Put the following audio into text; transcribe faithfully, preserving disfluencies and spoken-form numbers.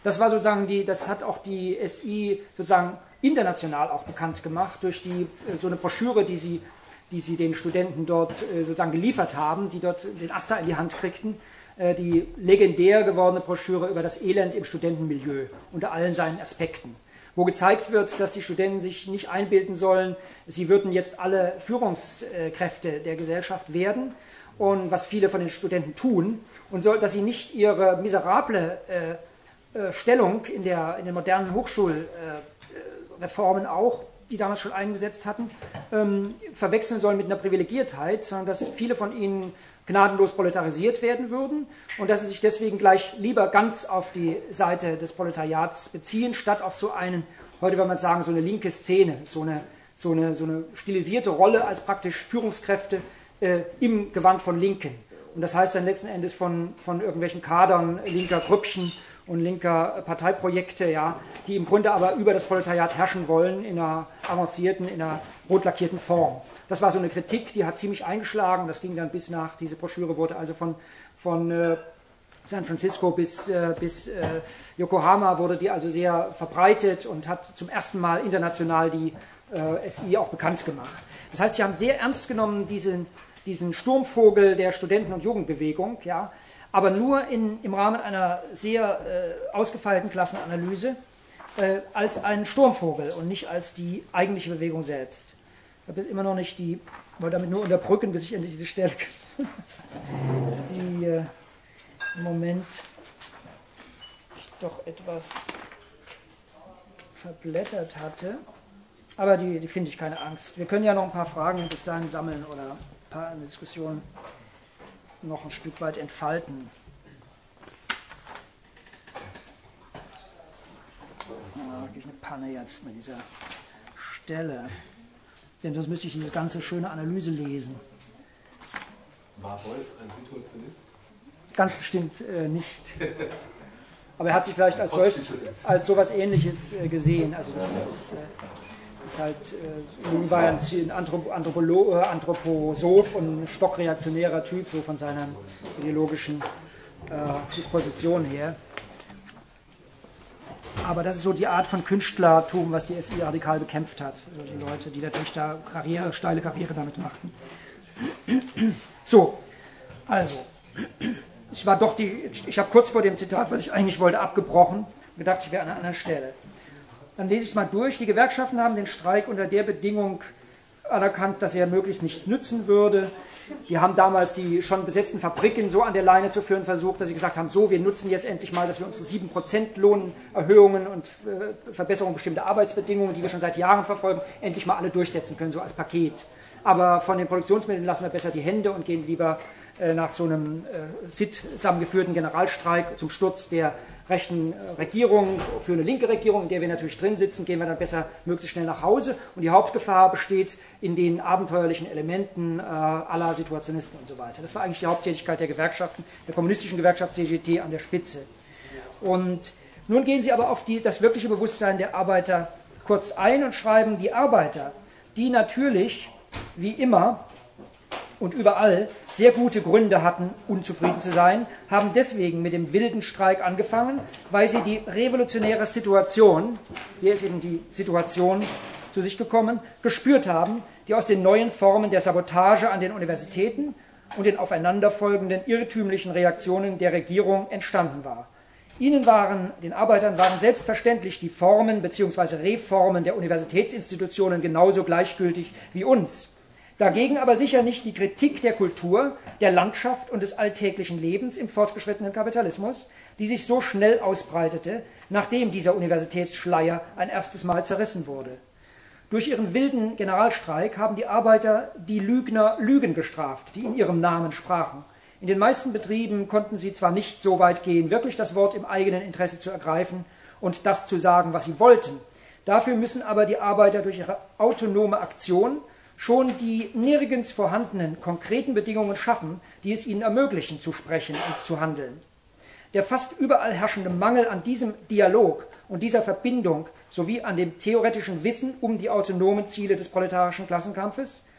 Das war sozusagen die, das hat auch die S I sozusagen international auch bekannt gemacht durch die so eine Broschüre, die sie, die sie den Studenten dort sozusagen geliefert haben, die dort den AStA in die Hand kriegten. Die legendär gewordene Broschüre über das Elend im Studentenmilieu unter allen seinen Aspekten, wo gezeigt wird, dass die Studenten sich nicht einbilden sollen, sie würden jetzt alle Führungskräfte der Gesellschaft werden, und was viele von den Studenten tun, und so, dass sie nicht ihre miserable äh, äh, Stellung in, der, in den modernen Hochschulreformen äh, auch, die damals schon eingesetzt hatten, ähm, verwechseln sollen mit einer Privilegiertheit, sondern dass viele von ihnen gnadenlos proletarisiert werden würden und dass sie sich deswegen gleich lieber ganz auf die Seite des Proletariats beziehen, statt auf so einen, heute würde man sagen, so eine linke Szene, so eine, so eine, so eine stilisierte Rolle als praktisch Führungskräfte äh, im Gewand von Linken. Und das heißt dann letzten Endes von, von irgendwelchen Kadern linker Grüppchen und linker Parteiprojekte, ja, die im Grunde aber über das Proletariat herrschen wollen in einer avancierten, in einer rot lackierten Form. Das war so eine Kritik, die hat ziemlich eingeschlagen. Das ging dann bis nach, diese Broschüre wurde also von, von äh, San Francisco bis, äh, bis äh, Yokohama wurde die also sehr verbreitet und hat zum ersten Mal international die äh, S I auch bekannt gemacht. Das heißt, sie haben sehr ernst genommen diesen, diesen Sturmvogel der Studenten- und Jugendbewegung, ja, aber nur in, im Rahmen einer sehr äh, ausgefeilten Klassenanalyse äh, als einen Sturmvogel und nicht als die eigentliche Bewegung selbst. Ich habe jetzt immer noch nicht die, wollte damit nur unterbrücken, bis ich endlich diese Stelle die äh, im Moment ich doch etwas verblättert hatte. Aber die, die finde ich, keine Angst. Wir können ja noch ein paar Fragen bis dahin sammeln oder ein paar in der Diskussion noch ein Stück weit entfalten. Ja, wirklich eine Panne jetzt mit dieser Stelle. Denn sonst müsste ich diese ganze schöne Analyse lesen. War Beuys ein Situationist? Ganz bestimmt äh, nicht. Aber er hat sich vielleicht als, solch, als sowas Ähnliches äh, gesehen. Also das ist, äh, ist halt, äh, nun war er ein Anthrop Anthropolo äh, Anthroposoph und ein stockreaktionärer Typ, so von seiner ideologischen äh, Disposition her. Aber das ist so die Art von Künstlertum, was die S I radikal bekämpft hat. Also die Leute, die natürlich da Karriere, steile Karriere damit machten. So, also, ich war doch die, ich habe kurz vor dem Zitat, was ich eigentlich wollte, abgebrochen, gedacht, ich wäre an einer anderen Stelle. Dann lese ich es mal durch. Die Gewerkschaften haben den Streik unter der Bedingung anerkannt, dass er möglichst nichts nützen würde. Die haben damals die schon besetzten Fabriken so an der Leine zu führen versucht, dass sie gesagt haben, so, wir nutzen jetzt endlich mal, dass wir unsere sieben Prozent Lohnerhöhungen und äh, Verbesserung bestimmter Arbeitsbedingungen, die wir schon seit Jahren verfolgen, endlich mal alle durchsetzen können, so als Paket. Aber von den Produktionsmitteln lassen wir besser die Hände und gehen lieber äh, nach so einem äh, sittsam geführten Generalstreik zum Sturz der rechten Regierung, für eine linke Regierung, in der wir natürlich drin sitzen, gehen wir dann besser möglichst schnell nach Hause. Und die Hauptgefahr besteht in den abenteuerlichen Elementen äh, aller Situationisten und so weiter. Das war eigentlich die Haupttätigkeit der Gewerkschaften, der kommunistischen Gewerkschaft C G T an der Spitze. Und nun gehen sie aber auf die, das wirkliche Bewusstsein der Arbeiter kurz ein und schreiben, die Arbeiter, die natürlich, wie immer, und überall sehr gute Gründe hatten, unzufrieden zu sein, haben deswegen mit dem wilden Streik angefangen, weil sie die revolutionäre Situation, hier ist eben die Situation zu sich gekommen, gespürt haben, die aus den neuen Formen der Sabotage an den Universitäten und den aufeinanderfolgenden irrtümlichen Reaktionen der Regierung entstanden war. Ihnen waren, den Arbeitern waren selbstverständlich die Formen bzw. Reformen der Universitätsinstitutionen genauso gleichgültig wie uns. Dagegen aber sicher nicht die Kritik der Kultur, der Landschaft und des alltäglichen Lebens im fortgeschrittenen Kapitalismus, die sich so schnell ausbreitete, nachdem dieser Universitätsschleier ein erstes Mal zerrissen wurde. Durch ihren wilden Generalstreik haben die Arbeiter die Lügner Lügen gestraft, die in ihrem Namen sprachen. In den meisten Betrieben konnten sie zwar nicht so weit gehen, wirklich das Wort im eigenen Interesse zu ergreifen und das zu sagen, was sie wollten. Dafür müssen aber die Arbeiter durch ihre autonome Aktion schon die nirgends vorhandenen konkreten Bedingungen schaffen, die es ihnen ermöglichen, zu sprechen und zu handeln. Der fast überall herrschende Mangel an diesem Dialog und dieser Verbindung sowie an dem theoretischen Wissen um die autonomen Ziele des proletarischen Klassenkampfes